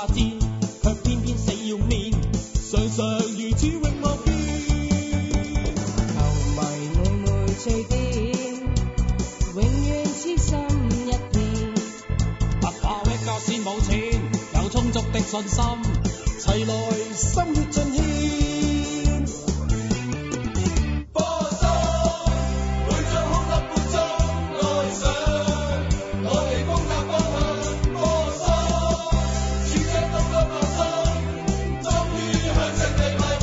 霸佔，卻偏偏死要面，常常如此永莫變。 球迷每每醉點，永遠痴心一片。 不怕一家先冇錢，有充足的信心，齊來心血盡獻。波心會將空粒半鐘愛上，我哋風格方向波心，全身都不放心，終於向勝利邁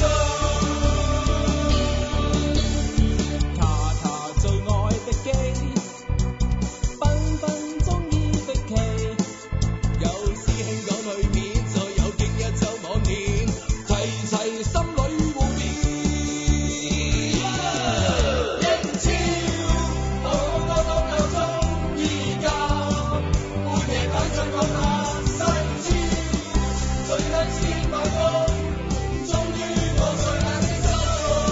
進。卡塔最愛的機，分分鐘已逼期，有師兄講裏面，再有勁一週網年，齊齊心裏互勉。英超我個個夠鍾意教，半夜睇盡講下西超，最近千萬個，終於我最眼的心。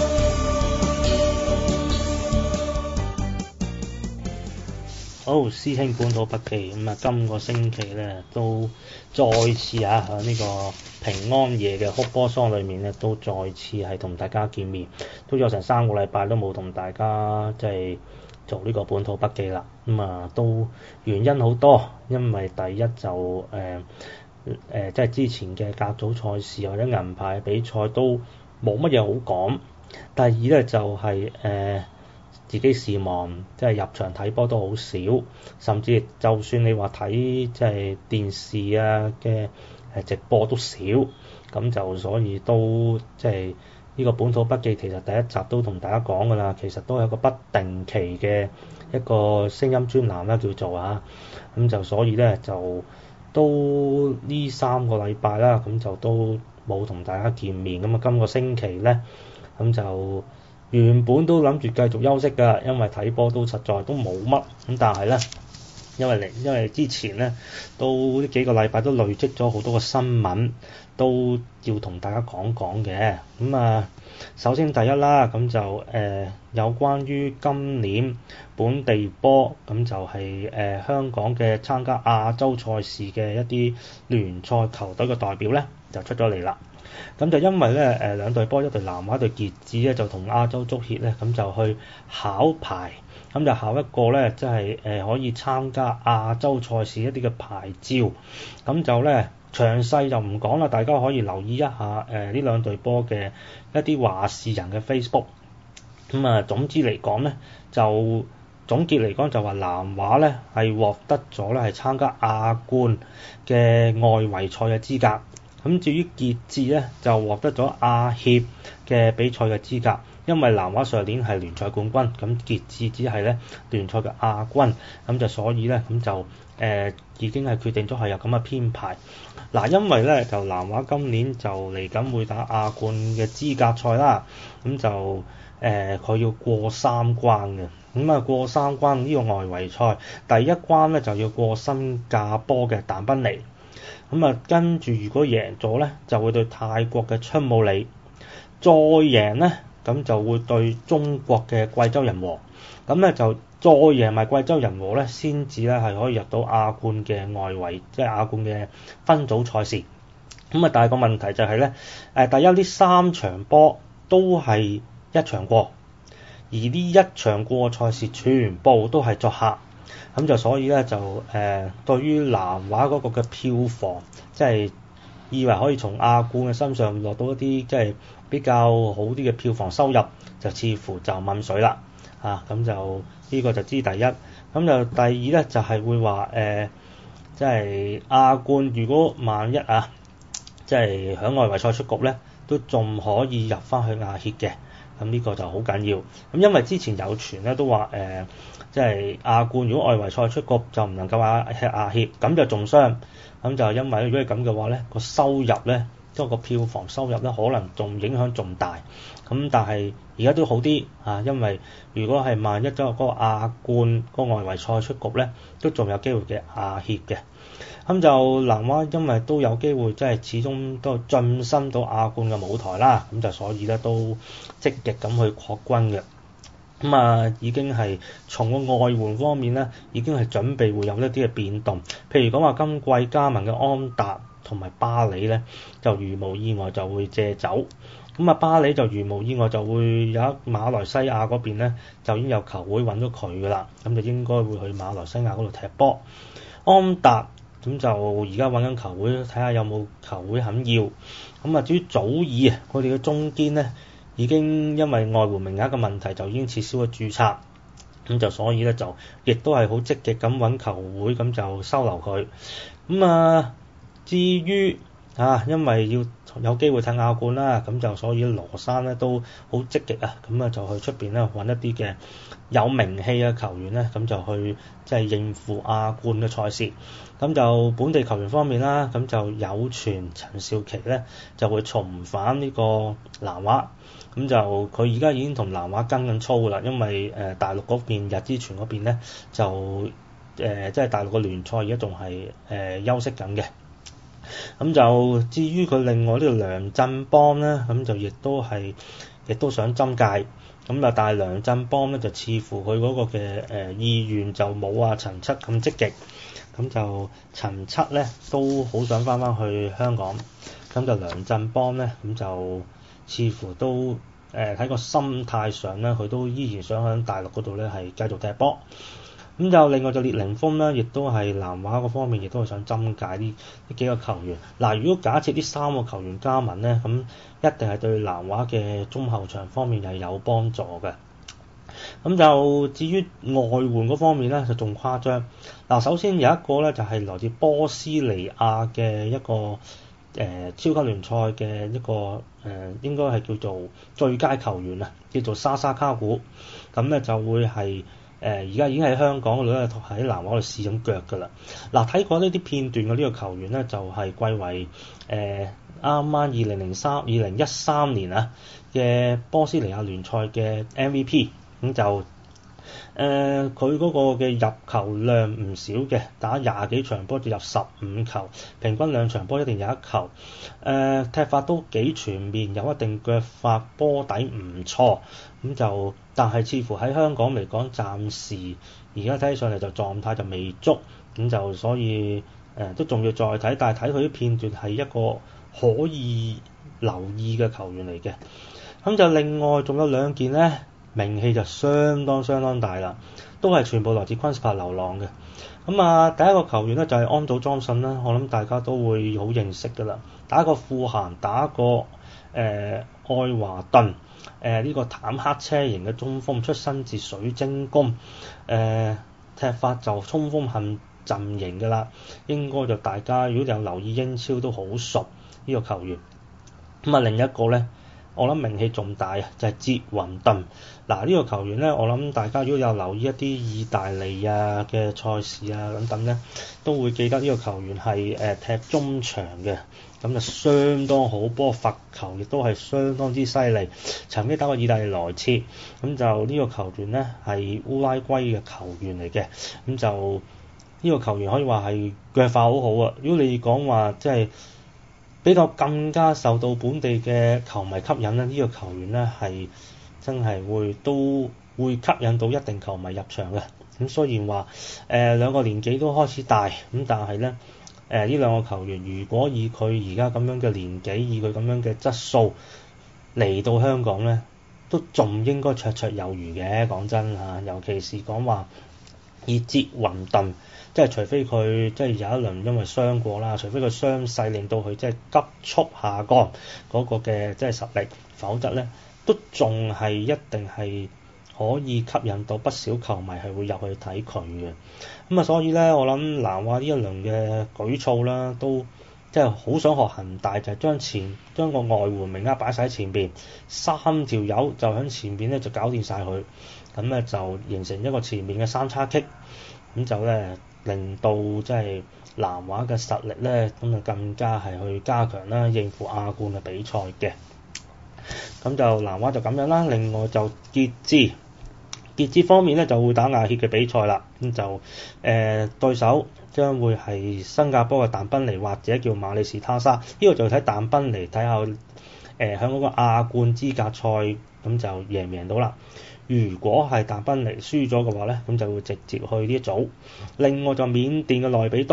好，師兄本土筆記咁啊，今個星期咧都再次喺呢個平安夜嘅哭波桑裏面咧，都再次係同大家見面，都有成3個禮拜都冇同大家即係做呢個本土筆記啦。咁啊，都原因好多，因為第一就即係之前嘅甲組賽事或者銀牌比賽都冇乜嘢好講。第二咧就係自己視望，即係入場睇波都好少，甚至就算你話睇即係電視啊嘅直播都少，咁就所以都即係呢個本土筆記其實第一集都同大家講㗎啦，其實都係一個不定期嘅一個聲音專欄啦叫做咁就所以咧就都呢3個禮拜啦，咁就都冇同大家見面，咁啊今個星期咧咁就原本都諗住繼續休息㗎，因為睇波都實在都冇乜，咁但係咧，因為之前咧都呢幾個禮拜都累積咗好多個新聞，都要同大家講講嘅。咁啊，首先第一啦，咁就有關於今年本地波，咁就係香港嘅參加亞洲賽事嘅一啲聯賽球隊嘅代表咧，就出咗嚟啦。咁就因為咧兩隊波，一隊南華一隊傑志咧，就同亞洲足協咧咁就去考牌，咁就考一個咧即係可以參加亞洲賽事一啲嘅牌照。咁就咧詳細就唔講啦，大家可以留意一下呢兩隊波嘅一啲話事人嘅 Facebook。咁啊總之嚟講咧，就總結嚟講就話南華咧係獲得咗咧係參加亞冠嘅外圍賽嘅資格。咁至於傑志咧就獲得咗亞協嘅比賽嘅資格，因為南華上年係聯賽冠軍，咁傑志只係咧聯賽嘅亞軍，咁就所以咧咁就已經係決定咗係有咁嘅編排。嗱，因為咧就南華今年就嚟緊會打亞冠嘅資格賽啦，咁就佢要過3關嘅，咁啊過3關呢個外圍賽，第一關咧就要過新加坡嘅但賓尼。咁啊，跟住如果贏咗咧，就會對泰國嘅春武里；再贏咧，咁就會對中國嘅貴州人和。咁咧就再贏埋貴州人和咧，先至咧係可以入到亞冠嘅外圍，即係亞冠嘅分組賽事。咁啊，但係個問題就係咧，第一呢3場波都係一場過，而呢一場過嘅賽事全部都係作客。咁就所以咧就對於南華嗰個嘅票房，即係以為可以從亞冠嘅身上落到一啲即係比較好啲嘅票房收入，就似乎就濛水啦。咁就呢個就知第一。咁就第二咧就係會話即係亞冠如果萬一即係響外圍賽出局咧，都仲可以入翻去亞協嘅。咁呢個就好緊要。咁因為之前有傳咧都話即係亞冠如果外圍賽出局就唔能夠吃亞協，咁就仲傷。咁就因為如果係咁嘅話咧，個收入咧即係個票房收入咧可能仲影響仲大。咁但係而家都好啲因為如果係萬一嗰個亞冠個外圍賽出局咧，都仲有機會嘅亞協嘅。咁就南華因為都有機會即係始終都晉身到亞冠嘅舞台啦，咁就所以咧都積極咁去擴軍嘅。咁已經係從個外援方面咧，已經係準備會有一啲嘅變動。譬如講話今季加盟嘅安達同埋巴里咧就如無意外就會借走。咁啊，巴里就如無意外就會有馬來西亞嗰邊咧就已經有球會揾咗佢㗎啦，咁就應該會去馬來西亞嗰度踢波。安達咁就而家揾緊球會，睇下有冇球會肯要。咁啊，至於祖爾啊，佢哋嘅中堅咧已經因為外援名額嘅問題就已經撤銷咗註冊，咁就所以咧就亦都係好積極咁揾球會，咁就收留佢。咁啊，至於因為要有機會踢亞冠啦，咁就所以羅山咧都好積極啊，咁啊就去出邊咧揾一啲嘅有名氣嘅球員咧，咁就去即係應付亞冠嘅賽事。咁就本地球員方面啦，咁就有傳陳少琪咧就會重返呢個南華，咁就佢而家已經同南華跟緊操㗎啦，因為大陸嗰邊日之泉嗰邊咧就即係大陸嘅聯賽而家仲係休息緊嘅。咁就至於佢另外呢個梁振邦咧，咁就亦都想針界，咁啊但係梁振邦咧就似乎佢嗰個嘅意願就冇啊陳七咁積極，咁就陳七咧都好想翻去香港，咁就梁振邦咧咁就似乎都喺個心態上咧，佢都依然想喺大陸嗰度咧係繼續踢波。咁就另外就列寧峰啦，亦都係南華嗰方面，亦都係想針界呢幾個球員。嗱，如果假設呢3個球員加盟咧，咁一定係對南華嘅中後場方面係有幫助嘅。咁就至於外援嗰方面咧，就仲誇張。嗱，首先有一個咧就係來自波斯尼亞嘅一個超級聯賽嘅一個應該係叫做最佳球員啊，叫做沙沙卡古。咁咧就會係而家已經喺香港嗰度咧，喺南華度試緊腳㗎啦。嗱，睇過呢啲片段嘅呢個球員咧，就係歸為啱2013年啊嘅波斯尼亞聯賽嘅 MVP。咁就佢嗰個嘅入球量唔少嘅，打20幾場波就入15球，平均2場波一定有1球。踢法都幾全面，有一定腳法，波底唔錯。咁就但係似乎喺香港嚟講，暫時而家睇上嚟就狀態就未足，咁就所以都仲要再睇，但係睇佢啲片段係一個可以留意嘅球員嚟嘅。咁就另外仲有2件咧，名氣就相當大啦，都係全部來自昆士柏流浪嘅。咁啊，第一個球員咧就係安祖莊信啦，我諗大家都會好認識㗎啦，打過富咸，打過愛華頓。呢個坦克車型嘅中鋒，出身自水晶宮，踢法就衝鋒陷陣型㗎啦，應該就大家如果有留意英超都好熟呢個球員。咁啊，另一個咧，我諗名氣仲大啊，就係捷雲頓。嗱，呢個球員咧，我諗大家如果有留意一啲意大利嘅賽事啊等等咧，都會記得呢個球員係踢中場嘅。咁就相當好，波罰球亦都係相當之犀利，曾經打過意大利萊切。咁就呢個球員咧係烏拉圭嘅球員嚟嘅，咁就呢個球員可以話係腳法好好啊。如果你講話即係比較更加受到本地嘅球迷吸引咧，呢個球員咧係真係都會吸引到一定球迷入場嘅。咁雖然話兩個年紀都開始大，咁但係咧呢2個球員如果以佢而家咁樣嘅年紀，以佢咁樣嘅質素嚟到香港咧，都仲應該綽綽有餘嘅。講真嚇，尤其是講話以捷雲頓，即係除非佢即係有一輪因為傷過啦，除非佢傷勢令到佢即係急速下降嗰個嘅即係實力，否則咧都仲係一定係可以吸引到不少球迷係會入去睇佢嘅。咁啊，所以咧，我諗南華呢一輪嘅舉措啦，都即係好想學恒大，就係將個外援名額擺晒喺前邊，3條友就喺前邊咧就搞掂晒佢，咁咧就形成一個前面嘅3叉戟，咁就咧令到即係南華嘅實力咧咁就更加係去加強啦，應付亞冠嘅比賽嘅。咁就南華就咁樣啦，另外就傑志方面咧就會打亞協嘅比賽啦，咁就對手將會係新加坡嘅但賓尼或者叫馬里士他沙，呢個就睇但賓尼睇下喺嗰個亞冠資格賽咁就贏唔贏到啦。如果係但賓尼輸咗嘅話咧，咁就會直接去呢一組。另外就緬甸嘅內比都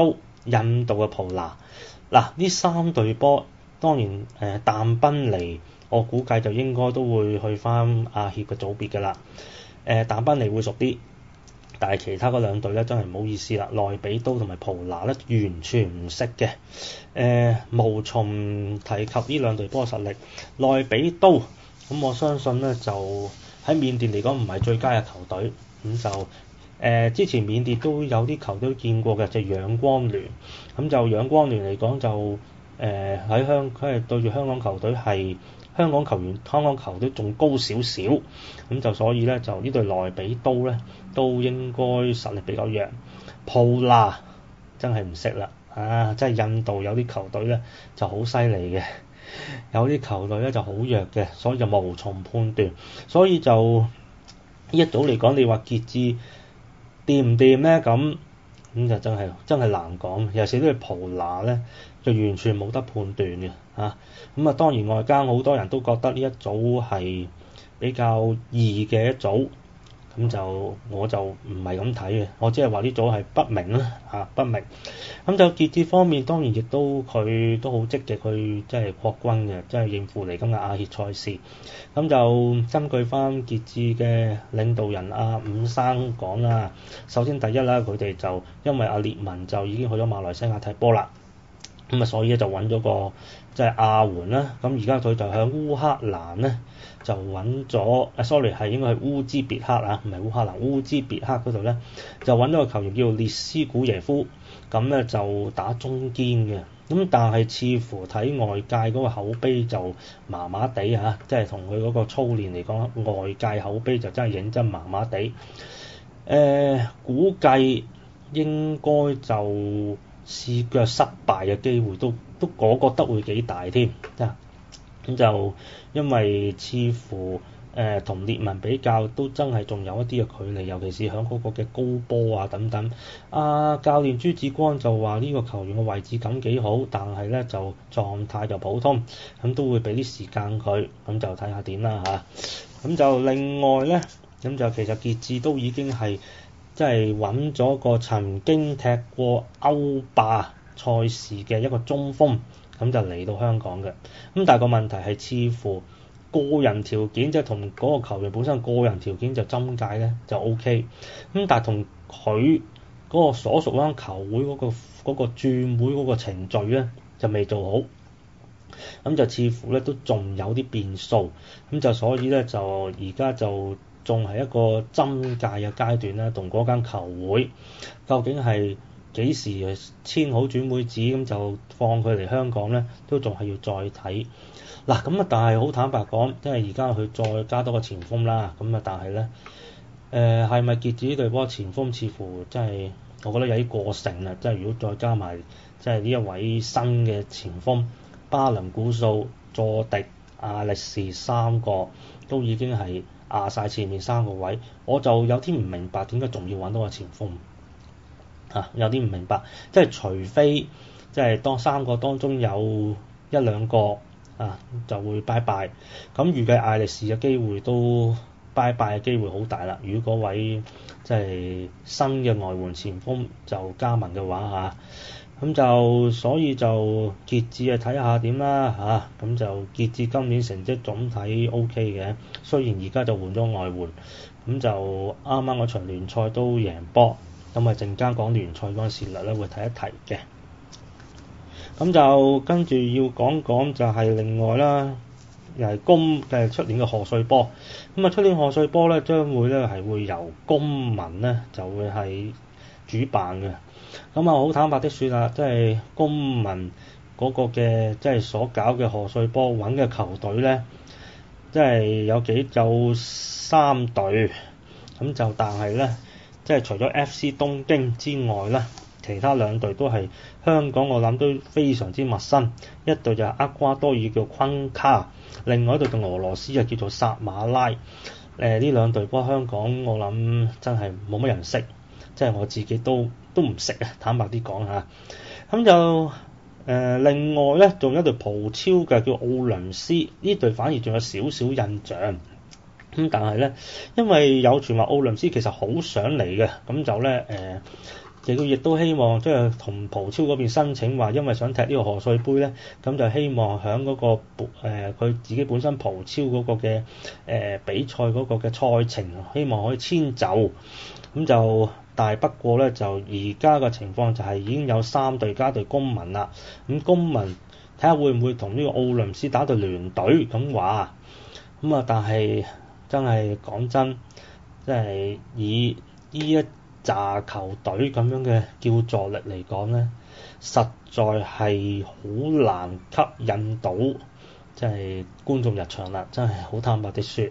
印度嘅普拿。嗱，呢3隊波當然但賓尼我估計就應該都會去翻亞協嘅組別㗎啦。但賓尼會熟啲。但係其他嗰2隊咧真係唔好意思啦，內比都同埋普拿咧完全唔識嘅，無從提及呢2隊波嘅實力。內比都咁我相信咧就喺緬甸嚟講唔係最佳嘅球隊，咁就之前緬甸都有啲球隊見過嘅，就仰光聯，咁就仰光聯嚟講就佢係對住香港球隊係。香港球隊仲高少少，咁就所以咧就呢隊內比都咧都應該實力比較弱。普拿真係唔識啦，真係印度有啲球隊咧就好犀利嘅，有啲球隊咧就好弱嘅，所以就無從判斷。所以就呢一組嚟講，你話傑志掂唔掂咧？咁就真係難講。尤其是呢隊普拿咧，就完全冇得判斷嘅嚇。咁當然外間好多人都覺得呢一組係比較易嘅一組，咁就我就唔係咁睇嘅，我只係話呢組係不明啦嚇，不明。咁就傑志方面當然亦都佢都好積極去即係擴軍嘅，即係應付嚟今日亞協賽事。咁就根據翻傑志嘅領導人伍生講啦，首先第一啦，佢哋就因為列文就已經去咗馬來西亞踢波啦，咁所以咧就揾咗個即係亞援啦。咁而家佢就向烏克蘭咧就揾咗，sorry 係應該係烏茲別克啊，唔係烏克蘭，烏茲別克嗰度咧就揾咗個球員叫做列斯古耶夫，咁咧就打中堅嘅。咁但係似乎睇外界嗰個口碑就麻麻地嚇，即係同佢嗰個操練嚟講，外界口碑就真係認真麻麻地。估計應該就試腳失敗嘅機會都我覺得會幾大添。咁就因為似乎同列文比較都真係仲有一啲嘅距離，尤其是響嗰個嘅高波啊等等。教練朱志光就話呢個球員嘅位置感幾好，但係咧就狀態就普通，咁都會俾啲時間佢，咁就睇下點啦嚇。咁就另外咧，咁就其實傑志都已經係即係揾咗個曾經踢過歐霸賽事嘅一個中鋒，咁就嚟到香港嘅。咁但係個問題係似乎個人條件即係同嗰個球員本身個人條件就針界咧就 OK， 咁但係同佢嗰個所屬嗰間球會嗰個轉會嗰個程序咧就未做好，咁就似乎咧都仲有啲變數，咁就所以咧就而家就仲係一個針界嘅階段啦，同嗰間球會究竟係幾時簽好轉會紙，咁就放佢嚟香港咧，都仲係要再睇。嗱咁但係好坦白講，即係而家佢再加多個前鋒啦，咁但係咧，係咪傑志呢隊波前鋒似乎真係，我覺得有啲過剩啦。即係如果再加埋即係呢一位新嘅前鋒，巴倫古素、佐迪、亞力士3個都已經係壓晒前面3個位，我就有啲唔明白點解仲要揾多個前鋒。有啲唔明白，即係除非即係當3個當中有1-2個就會拜拜，咁預計艾力士嘅機會都拜拜嘅機會好大啦。如果嗰位即係新嘅外援前鋒就加盟嘅話咁就所以就傑志睇下點啦咁就傑志今年成績總體 OK 嘅，雖然而家就換咗外援，咁就啱啱嗰場聯賽都贏波。咁陣間講聯賽嗰陣時咧會提一提嘅。咁就跟住要講就係另外啦，又係出年嘅賀歲波。咁出年賀歲波咧將會咧係會由公民咧就會係主辦嘅。咁好坦白的說啦，即係公民嗰個嘅即係所搞嘅賀歲波揾嘅球隊咧，即係有3隊，咁就但係咧。即係除咗 FC 東京之外咧，其他2隊都係香港，我諗都非常之陌生。一隊就係厄瓜多爾叫昆卡，另外一隊就俄羅斯叫做薩馬拉。呢2隊波香港我諗真係冇乜人識，即係我自己都唔識啊！坦白啲講下。咁就另外咧仲有一隊葡超嘅叫奧倫斯，呢隊反而仲有少少印象。但係咧，因為有傳話奧倫斯其實好想嚟嘅，咁就咧亦都希望即係同葡超嗰邊申請話，因為想踢呢個賀歲杯咧，咁就希望喺嗰個佢自己本身葡超嗰個嘅比賽嗰個嘅賽程，希望可以遷就。咁就但係不過咧，就而家嘅情況就係已經有3隊加隊公民啦。咁公民睇下會唔會同呢個奧林斯打隊聯隊咁話。咁啊，但係真係講真，即係以呢一紮球隊咁樣嘅叫座力嚟講咧，實在係好難吸引到即係觀眾入場啦。真係好坦白地説，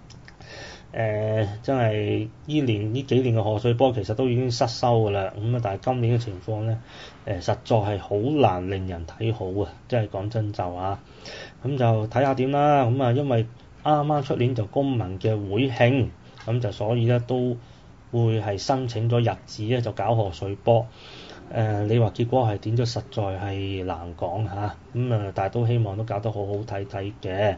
真係呢幾年嘅賀歲波其實都已經失收㗎啦。咁啊，但係今年嘅情況咧，實在係好難令人睇好啊！即係講真就啊，咁就睇下點啦。咁啊，因為啱啱出年就公民嘅會慶，咁就所以咧都會係申請咗日子咧，就搞賀歲波。你話結果係點咗，實在係難講嚇。咁啊，但係都希望都搞得好好睇睇嘅。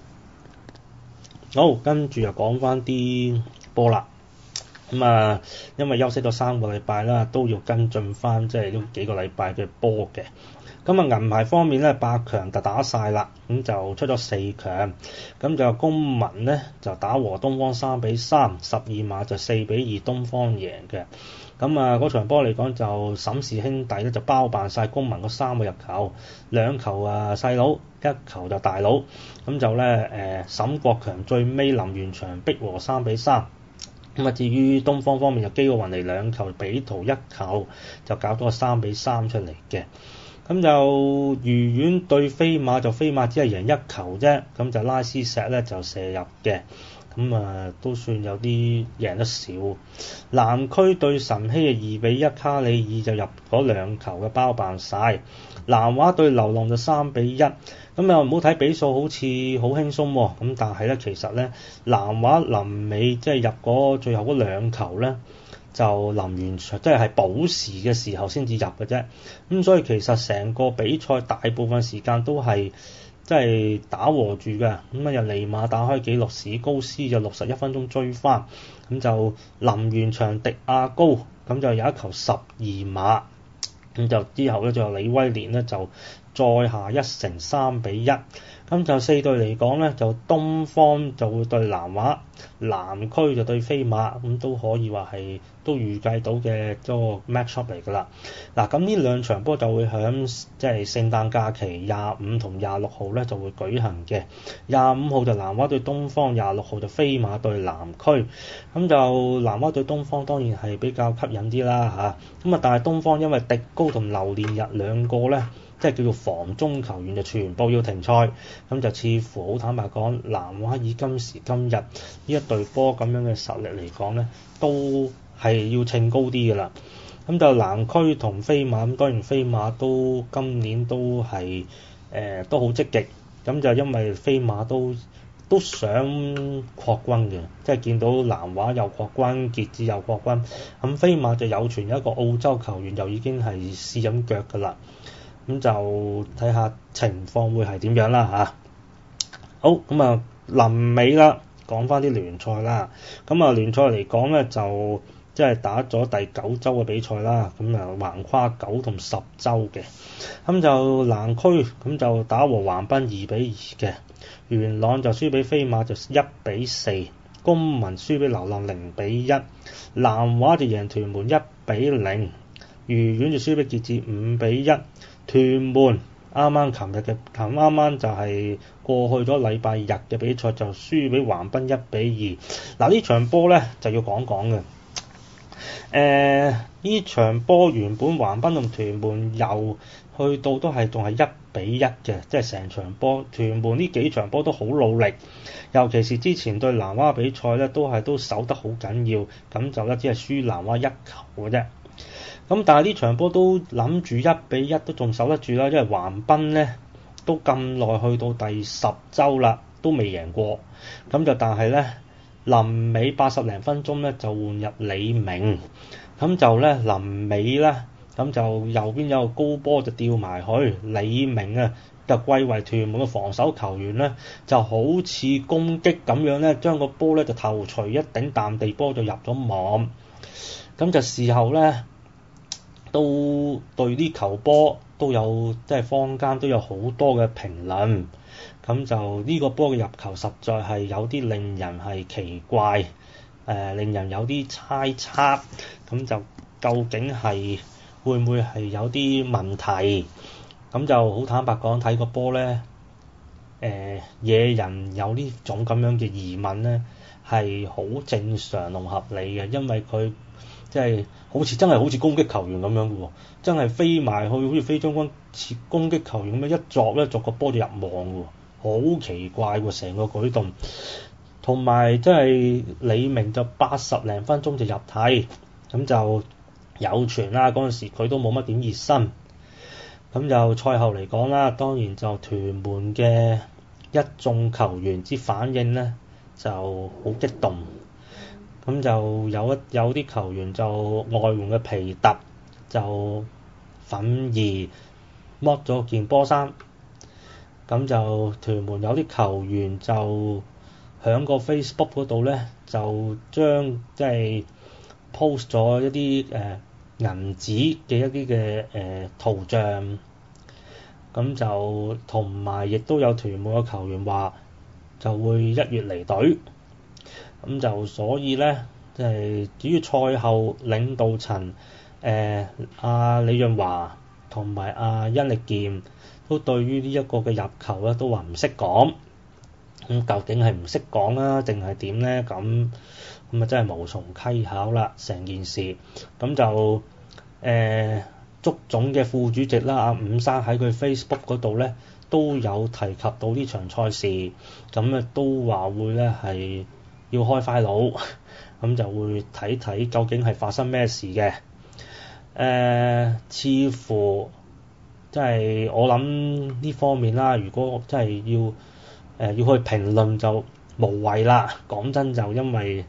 好，跟住又講翻啲波啦。咁啊，因為休息咗3個禮拜啦，都要跟進翻即係呢幾個禮拜嘅波嘅。咁啊，銀牌方面咧，8強就打晒啦，咁就出咗4強。咁就公民咧就打和東方3-3，12碼就4-2東方贏嘅。咁啊，嗰場波嚟講就沈氏兄弟咧就包辦晒公民嗰3個入球，2球啊細佬，1球就大佬。咁就咧沈國強最尾臨完場逼和3-3。咁啊，至於東方方面就基奧雲尼2球，比圖1球，就搞咗個3-3出嚟嘅。咁就愉園對飛馬，就飛馬只係贏1球啫，咁就拉斯石咧就射入嘅。咁啊，都算有啲贏得少。南區對神禧嘅2-1，卡里爾就入嗰2球嘅包辦晒。南華對流浪就3-1。咁又唔好睇比數好似好輕鬆喎，咁但係咧其實咧南華臨尾即係入嗰最後嗰2球咧，就臨完場即係補時嘅時候先至入嘅啫。咁所以其實成個比賽大部分時間都係即係打和住嘅。咁啊，由尼馬打開紀錄，史高斯就61分鐘追翻，咁就臨完場迪亞高咁就有1球12碼，咁就之後咧就李威廉咧就再下一城3-1。咁就4隊嚟講咧，就東方就會對南華，南區就對飛馬，咁都可以話係都預計到嘅個 match up 嚟㗎啦。嗱，咁呢2場波就會響即係聖誕假期25同26號咧就會舉行嘅。25號就南華對東方，26號就飛馬對南區。咁就南華對東方當然係比較吸引啲啦嚇。咁啊，但係東方因為迪高同劉連日2個咧，即係叫做防中球員就全部要停賽，咁就似乎好坦白講，南華以今時今日呢一隊波咁樣嘅實力嚟講咧，都係要稱高啲㗎啦。咁就南區同飛馬，咁當然飛馬都今年都係都好積極，咁就因為飛馬都想擴軍嘅，即係見到南華又擴軍，傑志又擴軍，咁飛馬就有傳有一個澳洲球員又已經係試緊腳㗎啦。咁就睇下情況會係點樣啦嚇。好，咁啊臨尾啦，講翻啲聯賽啦。咁啊聯賽嚟講咧，就即係打咗第9週嘅比賽啦。咁啊橫跨9同10週嘅。咁就南區咁就打和橫濱2-2嘅。元朗就輸俾飛馬就1-4。公民輸俾流浪0-1。南華就贏屯門1-0。愉園就輸俾傑志5-1。屯門啱啱就係過去咗禮拜日嘅比賽就輸俾橫濱1-2。嗱，呢場波咧就要講講嘅。呢場波原本橫濱同屯門又去到都係仲係1-1嘅，即係成場波屯門呢幾場波都好努力，尤其是之前對南華比賽咧都守得好緊要，咁就咧只係輸南華1球嘅啫。咁但係呢場波都諗住1-1都仲守得住啦，因為橫濱咧都咁耐去到第10週啦，都未贏過。咁就但係咧臨尾80零分鐘咧就換入李明，咁就咧臨尾咧咁就右邊有個高波就吊埋去，李明啊就貴為屯門嘅防守球員咧，就好似攻擊咁樣咧，將個波咧就頭槌一頂淡地波就入咗網。咁就事後咧都對啲球波都有即係坊間都有好多嘅評論，咁就呢個波嘅入球實在係有啲令人係奇怪，令人有啲猜測，咁就究竟係會唔會係有啲問題？咁就好坦白講，睇個波咧，惹人有呢種咁樣嘅疑問咧，係好正常同合理嘅，因為佢即係真係好似攻擊球員咁樣嘅喎，真係飛埋去好似飛將軍似攻擊球員咁樣一作咧，作個波就入網嘅喎，好奇怪喎成個舉動。同埋即係李明就80零分鐘就入替，咁就有傳啦，嗰陣時佢都冇乜點熱身。咁就賽後嚟講啦，當然就屯門嘅一眾球員之反應咧就好激動，咁就有啲球員就外援嘅皮特就憤而剝咗件波衫，咁就屯門有啲球員就喺個 Facebook 嗰度咧就將即係 post 咗一啲銀紙嘅一啲嘅圖像，咁就同埋亦都有屯門嘅球員話就會1月離隊，咁就所以咧即係至於賽後領導層阿李潤華同埋阿殷力健都對於呢一個嘅入球咧都話唔識講，咁究竟係唔識講啦定係點咧？咁啊真係無從稽考啦成件事。咁就足總嘅副主席啦，阿伍生喺佢 Facebook 嗰度咧都有提及到呢場賽事，咁啊都話會咧係要開 file，咁就會睇睇究竟係發生咩事嘅。似乎即係我諗呢方面啦，如果真係要去評論就無謂啦。講真就因為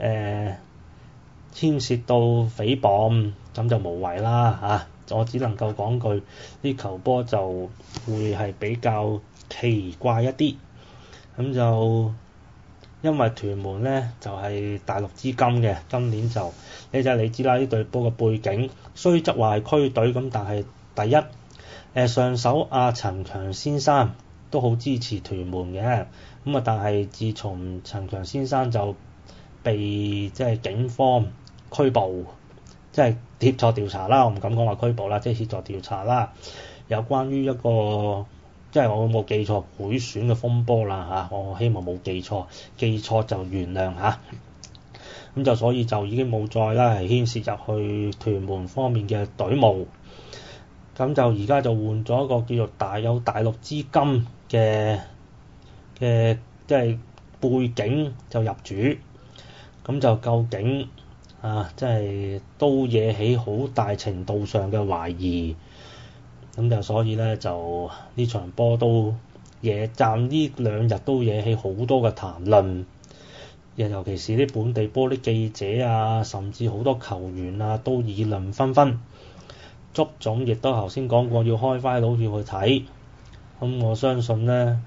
牽涉到誹謗，咁就無謂啦嚇。我只能夠講句，呢球波就會係比較奇怪一啲。咁就因為屯門咧就係大陸資金嘅，今年就你知啦，呢隊波嘅背景雖則話係區隊咁，但係第一上手阿陳強先生都好支持屯門嘅，咁啊但係自從陳強先生就被即係警方拘捕，即係協助調查啦，我唔敢講話拘捕啦，即係協助調查啦，有關於一個即係我冇記錯賄選嘅風波啦嚇，我希望冇記錯，記錯就原諒嚇。咁就所以就已經冇再啦係牽涉入去屯門方面嘅隊務，咁就而家就換咗一個叫做有大陸資金嘅即係背景就入主，咁就究竟即係都惹起好大程度上嘅懷疑，咁就所以咧就呢場波都暫呢2日都惹起好多嘅談論，尤其是啲本地波啲記者啊，甚至好多球員啊都議論紛紛。足總亦都頭先講過要開 file 要去睇，咁我相信咧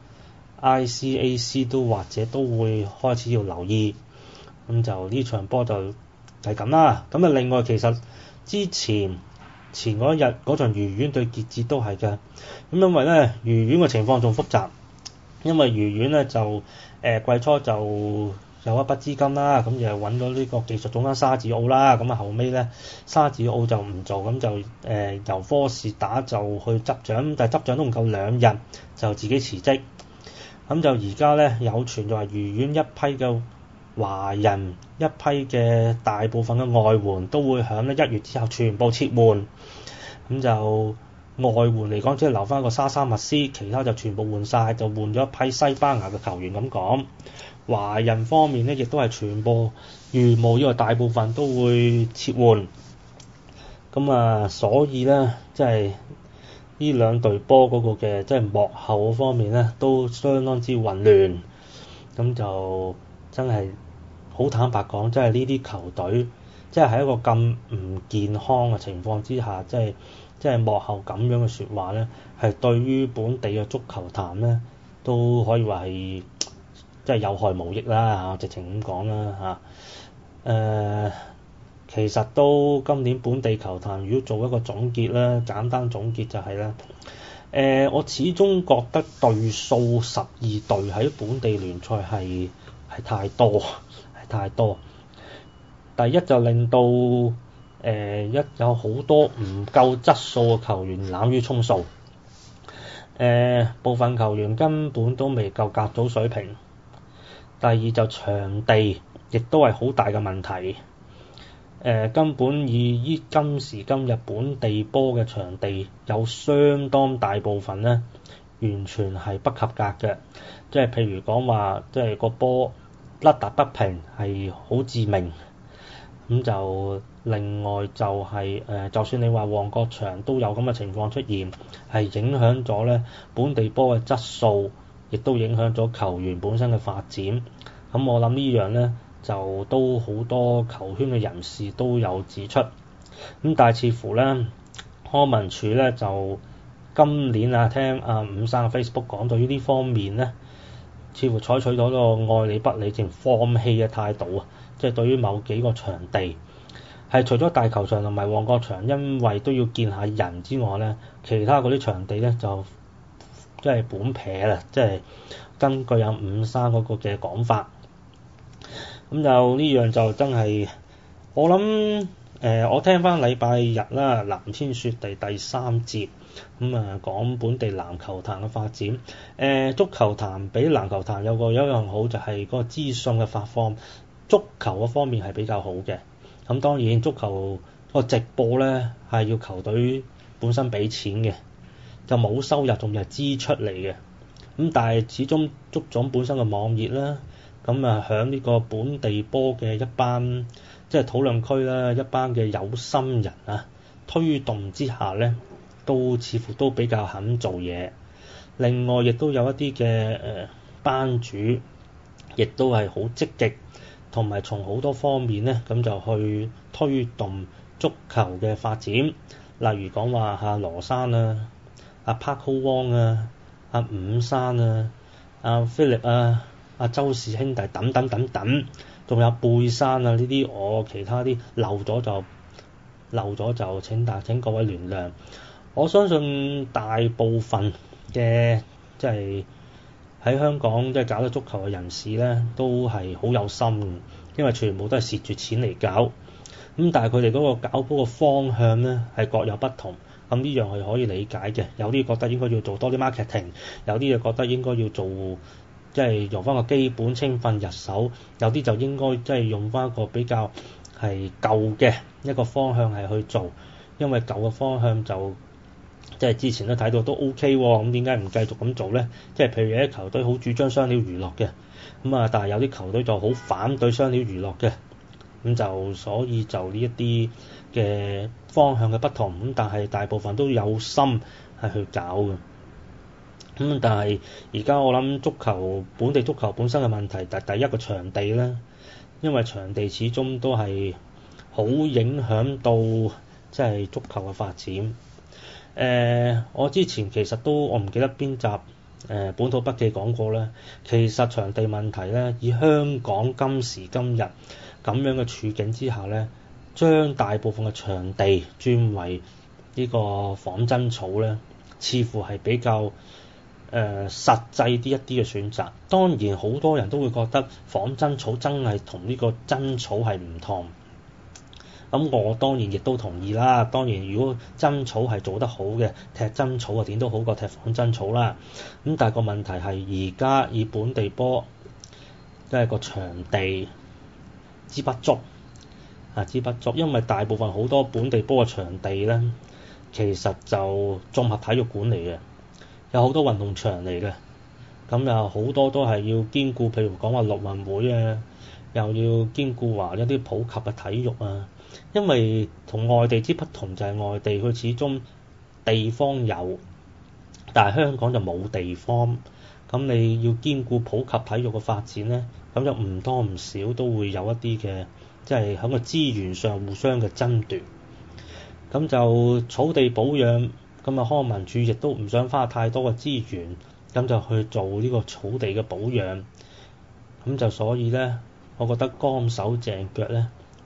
ICAC 都或者都會開始要留意，咁就呢場波就係咁啦。咁啊另外其實之前嗰日嗰場愉園對傑志都係嘅，咁因為咧愉園嘅情況仲複雜，因為愉園咧就季初就有一筆資金啦，咁就揾咗呢個技術總監沙治奧啦，咁啊後尾咧沙治奧就唔做，咁就由科士打就去執掌，但係執掌都唔夠2日就自己辭職，咁就而家咧有傳就係愉園一批嘅華人，一批嘅大部分嘅外援都會響咧1月之後全部撤換，咁就外援嚟講即係留翻個沙沙密斯，其他就全部換晒，就換咗一批西班牙嘅球員咁講。華人方面咧，亦都係全部如無意外大部分都會撤換，咁啊，所以咧，即係呢兩隊波嗰個嘅即係幕後方面咧，都相當之混亂，咁就真係好坦白講，即係呢啲球隊，即係喺一個咁唔健康嘅情況之下，即係幕後咁樣嘅説話咧，係對於本地嘅足球壇咧，都可以話係即係有害無益啦嚇，直情咁講啦嚇。 其實都今年本地球壇，如果做一個總結咧，簡單總結就係咧，我始終覺得隊數12隊喺本地聯賽係太多，第一就令到一有好多唔夠質素嘅球員濫竽充數，部分球員根本都未夠甲組水平。第二就場地亦都係好大嘅問題。根本以今時今日本地波嘅場地有相當大部分咧，完全係不及格嘅。即係譬如講話，即係個波凹凸不平係好致命。咁就另外就係就算你話旺角場都有咁嘅情況出現，係影響咗咧本地波嘅質素，亦都影響咗球員本身嘅發展。咁我諗呢樣咧，就都好多球圈嘅人士都有指出，咁但係似乎咧康文署咧就今年啊聽伍生嘅 Facebook 講到呢方面咧，似乎採取咗個愛理不理淨放棄嘅態度啊，即係對於某幾個場地係除咗大球場同埋旺角場，因為都要見下人之外咧，其他嗰啲場地咧就即係本撇啦，即係根據伍生嗰個嘅講法。咁就呢樣就真係，我諗我聽翻禮拜日啦，藍天雪地第3節，講本地籃球壇嘅發展。足球壇比籃球壇有一樣好就係嗰個資訊嘅發放，足球嗰方面係比較好嘅。咁當然足球個直播咧係要球隊本身俾錢嘅，就冇收入仲係支出嚟嘅。咁但係始終足總本身嘅網頁啦。響呢個本地波嘅一班即係討論區啦，一班嘅有心人啊推動之下咧，都似乎都比較肯做嘢。另外亦都有一啲嘅班主，亦都係好積極，同埋從好多方面咧咁就去推動足球嘅發展。例如講話羅山啊、Parko Wong 啊、伍生啊、Philip 啊、周氏兄弟等等，仲有貝山啊呢啲，我其他啲漏咗就請各位原諒。我相信大部分嘅即係喺香港即係搞得足球嘅人士咧，都係好有心，因為全部都係蝕住錢嚟搞。但係佢哋嗰個搞波嘅方向咧係各有不同。咁呢樣係可以理解嘅。有啲覺得應該要做多啲 marketing， 有啲就覺得應該要做。即係用翻個基本青訓入手，有啲就應該即係用翻一個比較係舊嘅一個方向係去做，因為舊嘅方向就即係之前都睇到都 OK 喎，咁點解唔繼續咁做咧？即係譬如有啲球隊好主張雙料娛樂嘅，但係有啲球隊就好反對雙料娛樂嘅，咁就所以就呢一啲嘅方向嘅不同，但係大部分都有心係去搞嘅。但係而家我諗本地足球本身嘅問題，第一個場地咧，因為場地始終都係好影響到即係足球嘅發展。我之前其實我唔記得邊集本土筆記講過咧，其實場地問題咧，以香港今時今日咁樣嘅處境之下咧，將大部分嘅場地轉為呢個仿真草咧，似乎係比較實際啲一啲嘅選擇。當然好多人都會覺得仿真草真係同呢個真草係唔同。我當然亦都同意啦。當然如果真草係做得好嘅，踢真草啊點都好過踢仿真草啦。但係個問題係而家以本地波即係個場地之不足，因為大部分好多本地波嘅場地咧，其實就綜合體育館嚟嘅。有好多運動場嚟嘅，咁又好多都係要兼顧，譬如講話陸運會啊，又要兼顧話一啲普及嘅體育啊。因為同外地之不同就係外地佢始終地方有，但係香港就冇地方。咁你要兼顧普及體育嘅發展咧，咁就唔多唔少都會有一啲嘅，即係喺個資源上互相嘅爭奪。咁就草地保養。康文署亦都唔想花太多嘅資源，咁就去做呢個草地嘅保養。咁就所以咧，我覺得乾手淨腳咧，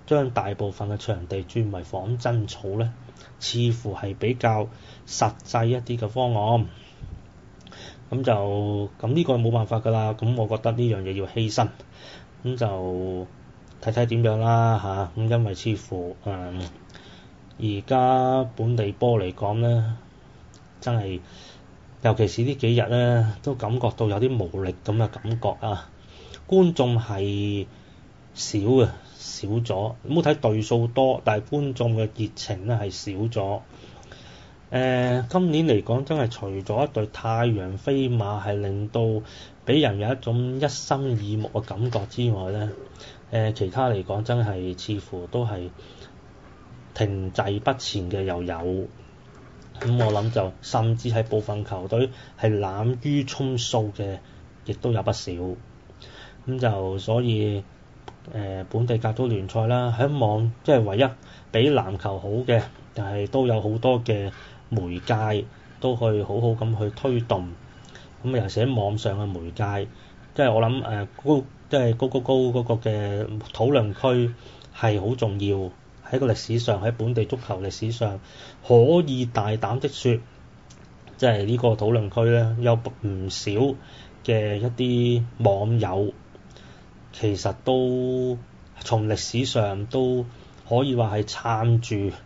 將大部分嘅場地轉為仿真草咧，似乎係比較實際一啲嘅方案。咁呢個冇辦法㗎啦。咁我覺得呢樣嘢要犧牲，咁就睇睇點樣啦嚇。咁因為似乎而家本地波嚟講咧，真係尤其是呢幾日咧，都感覺到有啲無力咁嘅感覺啊！觀眾係少咗，唔好睇隊數多，但係觀眾嘅熱情咧係少咗。今年嚟講真係除咗一隊太陽飛馬係令到俾人有一種一心耳目嘅感覺之外咧，其他嚟講真係似乎都係停滯不前嘅又有。咁我諗就甚至係部分球隊係濫竽充數嘅，亦都有不少。咁就所以本地甲組聯賽啦，希望即係唯一比籃球好嘅，但係都有好多嘅媒介都去好好咁去推動。咁尤其喺網上嘅媒介，即係我諗高嗰個嘅討論區係好重要。喺個歷史上，喺本地足球歷史上，可以大膽的說，即係呢個討論區咧，有唔少嘅一啲網友，其實都從歷史上都可以話係撐住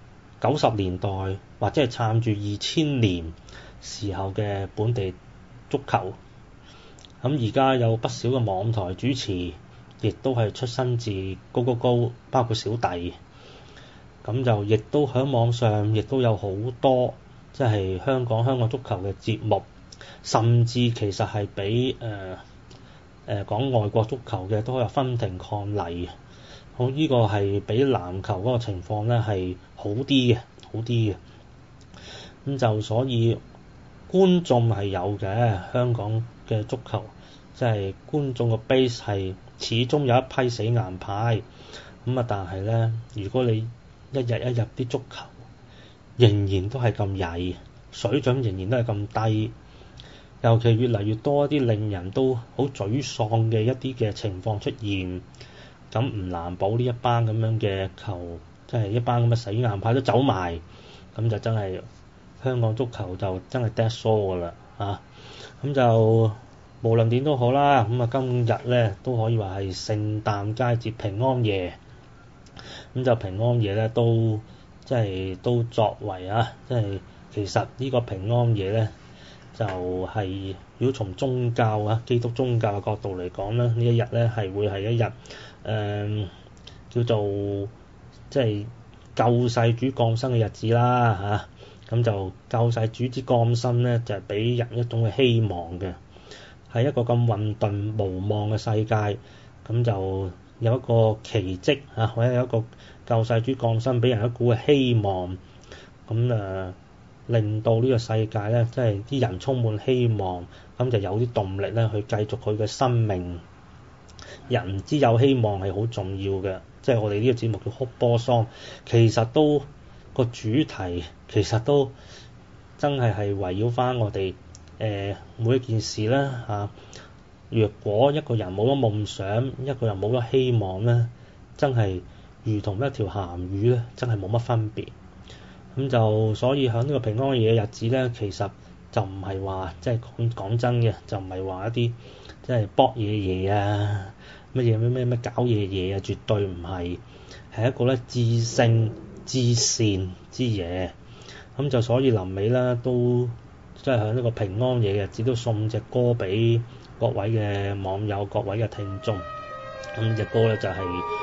90年代或者係撐住2000年時候嘅本地足球。咁而家有不少嘅網台主持，亦都係出身自高，包括小弟。咁就亦都喺網上，亦都有好多即係香港足球嘅節目，甚至其實係比講外國足球嘅都有分庭抗禮。好，呢個係比籃球嗰個情況咧係好啲嘅。咁就所以觀眾係有嘅，香港嘅足球即係觀眾個 base 係始終有一批死硬派。咁啊，但係咧，如果你一日啲足球仍然都係咁曳，水準仍然都係咁低，尤其越嚟越多一啲令人都好沮喪嘅一啲嘅情況出現，咁唔難保呢一班咁樣嘅球，即係一班咁嘅死硬派都走埋，咁就真係香港足球就真係 dead show 㗎啦啊！咁就無論點都好啦，咁啊今日咧都可以話係聖誕佳節平安夜。咁就平安夜咧，都即係都作為即係其實呢個平安夜咧，就係如果從宗教基督宗教嘅角度嚟講咧，呢一日咧係會係一日叫做即係救世主降生嘅日子啦嚇。咁就救世主之降生咧，就係俾人一種嘅希望嘅，係一個咁混沌無望嘅世界，咁就有一個奇蹟或者有一個救世主降生，俾人一股嘅希望，咁令到呢個世界咧，即係啲人充滿希望，咁就有啲動力咧去繼續佢嘅生命。人之有希望係好重要嘅，即係我哋呢個節目叫哭波桑，其實都個主題其實都真係圍繞翻我哋每一件事啦嚇。若果一個人冇咗夢想，一個人冇咗希望咧，真係如同一條鹹魚咧，真係冇乜分別。咁就所以喺呢個平安夜嘅日子咧，其實就唔係話即係講真嘅，就唔係話一啲即係搏嘢嘢啊，乜嘢咩搞嘢嘢啊，絕對唔係，係一個咧至聖至善之夜。咁就所以臨尾啦，都即係喺呢個平安夜嘅日子都送隻歌俾各位嘅網友、各位嘅聽眾。咁隻歌咧就係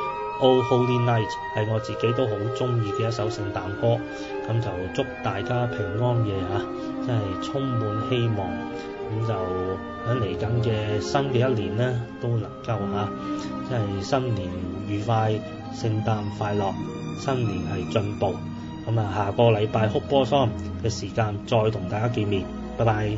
Oh Holy Night， 係我自己都好中意嘅一首聖誕歌。咁就祝大家平安夜真係充滿希望。咁就喺嚟緊嘅新嘅一年咧，都能夠即係新年愉快、聖誕快樂、新年係進步。咁下個禮拜哭波桑嘅時間再同大家見面，拜拜。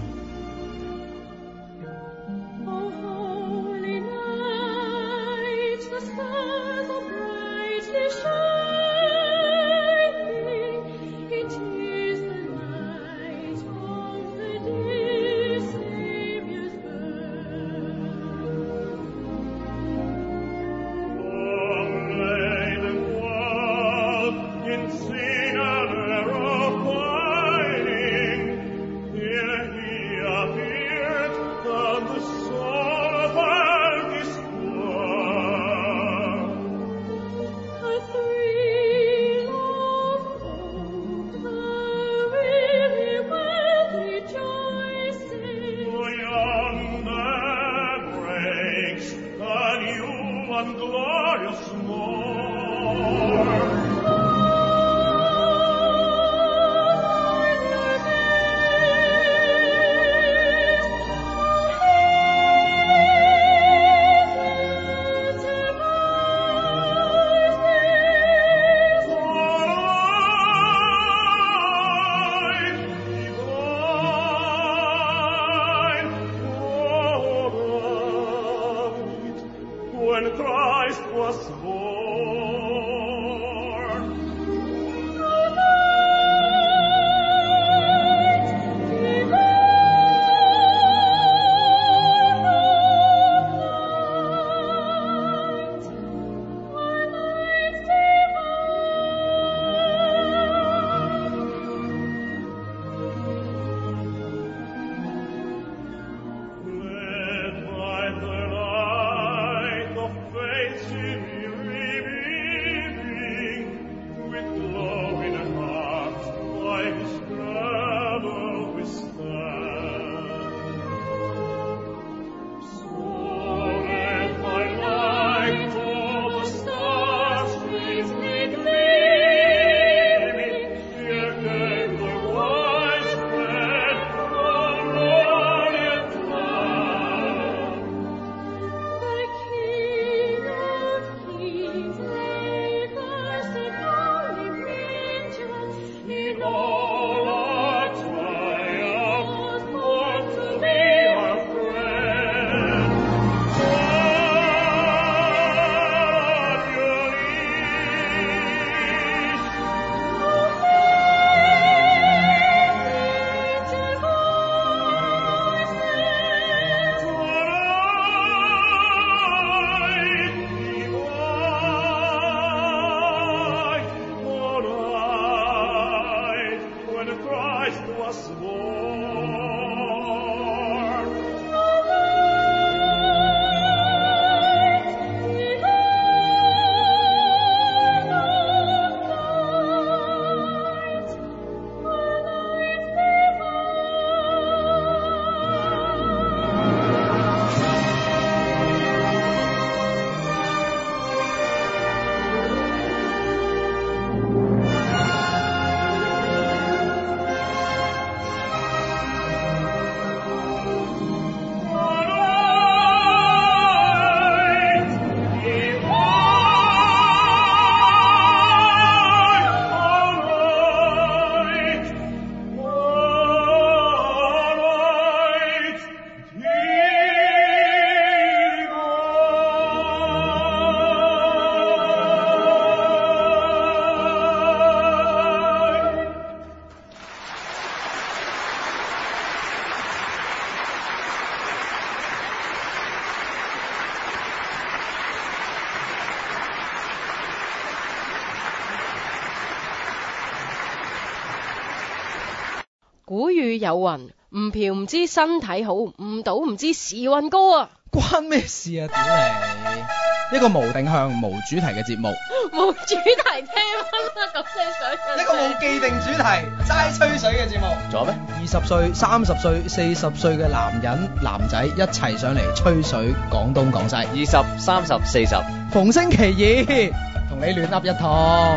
古語有云：唔嫖唔知身體好，唔賭唔知時運高啊！ 關咩事啊？屌你！一個無定向、無主題嘅節目， 冇主題聽啦，咁即係想一個冇既定主題、齋吹水嘅節目。 仲有咩 ？20歲、30歲、40歲嘅男人、男仔一齊上嚟吹水，廣東廣西。 20、30、40， 逢星期二同你亂噏一趟。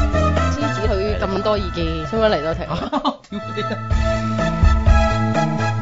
芝子佢咁多意見，使唔使嚟多題？ 屌你啊！